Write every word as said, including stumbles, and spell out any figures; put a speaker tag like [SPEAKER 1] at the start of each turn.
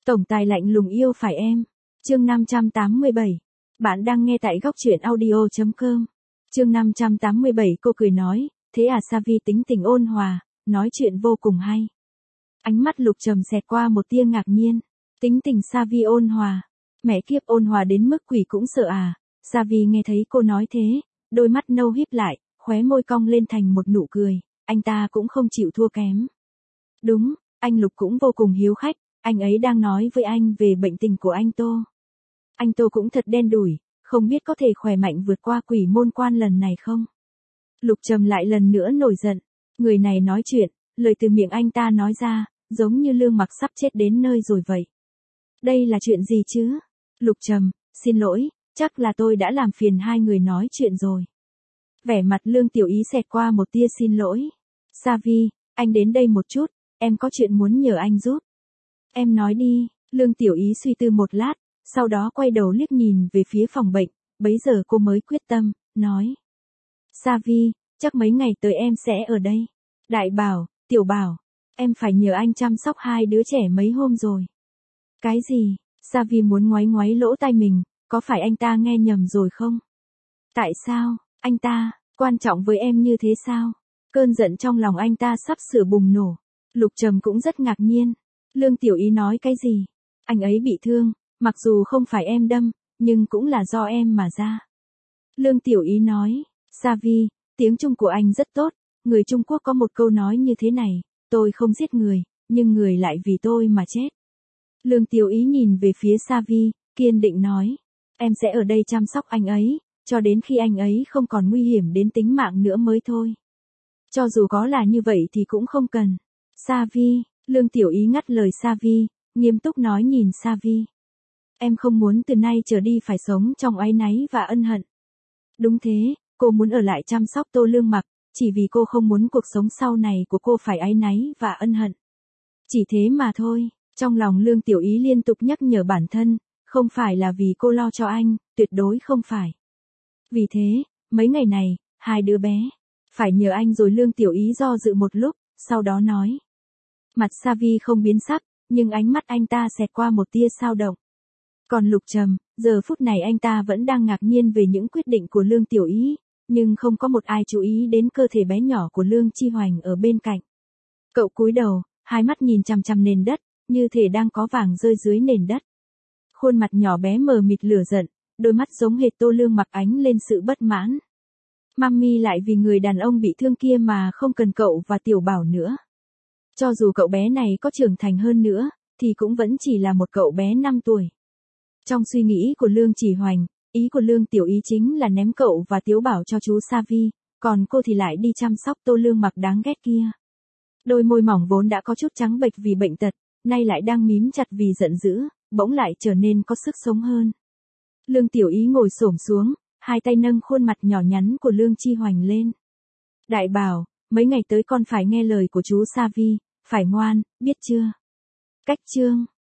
[SPEAKER 1] Tổng tài lạnh lùng yêu phải em. Chương năm trăm tám mươi bảy. Bạn đang nghe tại góc truyện audio chấm com. Chương năm trăm tám mươi bảy cô cười nói, thế à Savi tính tình ôn hòa, nói chuyện vô cùng hay. Ánh mắt Lục Trầm xẹt qua một tia ngạc nhiên. Tính tình Savi ôn hòa. Mẹ kiếp ôn hòa đến mức quỷ cũng sợ à. Savi nghe thấy cô nói thế, đôi mắt nâu híp lại, khóe môi cong lên thành một nụ cười, anh ta cũng không chịu thua kém. Đúng, anh Lục cũng vô cùng hiếu khách, anh ấy đang nói với anh về bệnh tình của anh Tô. Anh Tô cũng thật đen đủi, không biết có thể khỏe mạnh vượt qua quỷ môn quan lần này không? Lục Trầm lại lần nữa nổi giận, người này nói chuyện, lời từ miệng anh ta nói ra, giống như Lương Mặc sắp chết đến nơi rồi vậy. Đây là chuyện gì chứ? Lục Trầm, xin lỗi, chắc là tôi đã làm phiền hai người nói chuyện rồi. Vẻ mặt Lương Tiểu Ý xẹt qua một tia xin lỗi. Savi, anh đến đây một chút, em có chuyện muốn nhờ anh giúp. Em nói đi, Lương Tiểu Ý suy tư một lát, sau đó quay đầu liếc nhìn về phía phòng bệnh, bấy giờ cô mới quyết tâm, nói. Savi, chắc mấy ngày tới em sẽ ở đây. Đại Bảo, Tiểu Bảo, em phải nhờ anh chăm sóc hai đứa trẻ mấy hôm rồi. Cái gì? Savi muốn ngoáy ngoáy lỗ tai mình, có phải anh ta nghe nhầm rồi không? Tại sao, anh ta, quan trọng với em như thế sao? Cơn giận trong lòng anh ta sắp sửa bùng nổ. Lục Trầm cũng rất ngạc nhiên. Lương Tiểu Ý nói cái gì? Anh ấy bị thương, mặc dù không phải em đâm, nhưng cũng là do em mà ra. Lương Tiểu Ý nói, Savi, tiếng Trung của anh rất tốt, người Trung Quốc có một câu nói như thế này, tôi không giết người, nhưng người lại vì tôi mà chết. Lương Tiểu Ý nhìn về phía Savi, kiên định nói, em sẽ ở đây chăm sóc anh ấy, cho đến khi anh ấy không còn nguy hiểm đến tính mạng nữa mới thôi. Cho dù có là như vậy thì cũng không cần. Savi, Lương Tiểu Ý ngắt lời Savi, nghiêm túc nói nhìn Savi. Em không muốn từ nay trở đi phải sống trong áy náy và ân hận. Đúng thế, cô muốn ở lại chăm sóc Tô Lương Mặc, chỉ vì cô không muốn cuộc sống sau này của cô phải áy náy và ân hận. Chỉ thế mà thôi, trong lòng Lương Tiểu Ý liên tục nhắc nhở bản thân, không phải là vì cô lo cho anh, tuyệt đối không phải. Vì thế, mấy ngày này, hai đứa bé, phải nhờ anh rồi. Lương Tiểu Ý do dự một lúc, sau đó nói. Mặt Savi không biến sắc, nhưng ánh mắt anh ta xẹt qua một tia dao động. Còn Lục Trầm, giờ phút này anh ta vẫn đang ngạc nhiên về những quyết định của Lương Tiểu Ý, nhưng không có một ai chú ý đến cơ thể bé nhỏ của Lương Chi Hoành ở bên cạnh. Cậu cúi đầu, hai mắt nhìn chằm chằm nền đất, như thể đang có vàng rơi dưới nền đất. Khuôn mặt nhỏ bé mờ mịt lửa giận, đôi mắt giống hệt Tô Lương Mặc ánh lên sự bất mãn. Mami lại vì người đàn ông bị thương kia mà không cần cậu và Tiểu Bảo nữa. Cho dù cậu bé này có trưởng thành hơn nữa, thì cũng vẫn chỉ là một cậu bé năm tuổi. Trong suy nghĩ của Lương Chỉ Hoành, ý của Lương Tiểu Ý chính là ném cậu và Tiểu Bảo cho chú Savi, còn cô thì lại đi chăm sóc Tô Lương Mặc đáng ghét kia. Đôi môi mỏng vốn đã có chút trắng bệch vì bệnh tật, nay lại đang mím chặt vì giận dữ, bỗng lại trở nên có sức sống hơn. Lương Tiểu Ý ngồi xổm xuống, hai tay nâng khuôn mặt nhỏ nhắn của Lương Chi Hoành lên. Đại Bảo, mấy ngày tới con phải nghe lời của chú Savi, phải ngoan, biết chưa? Cách chương.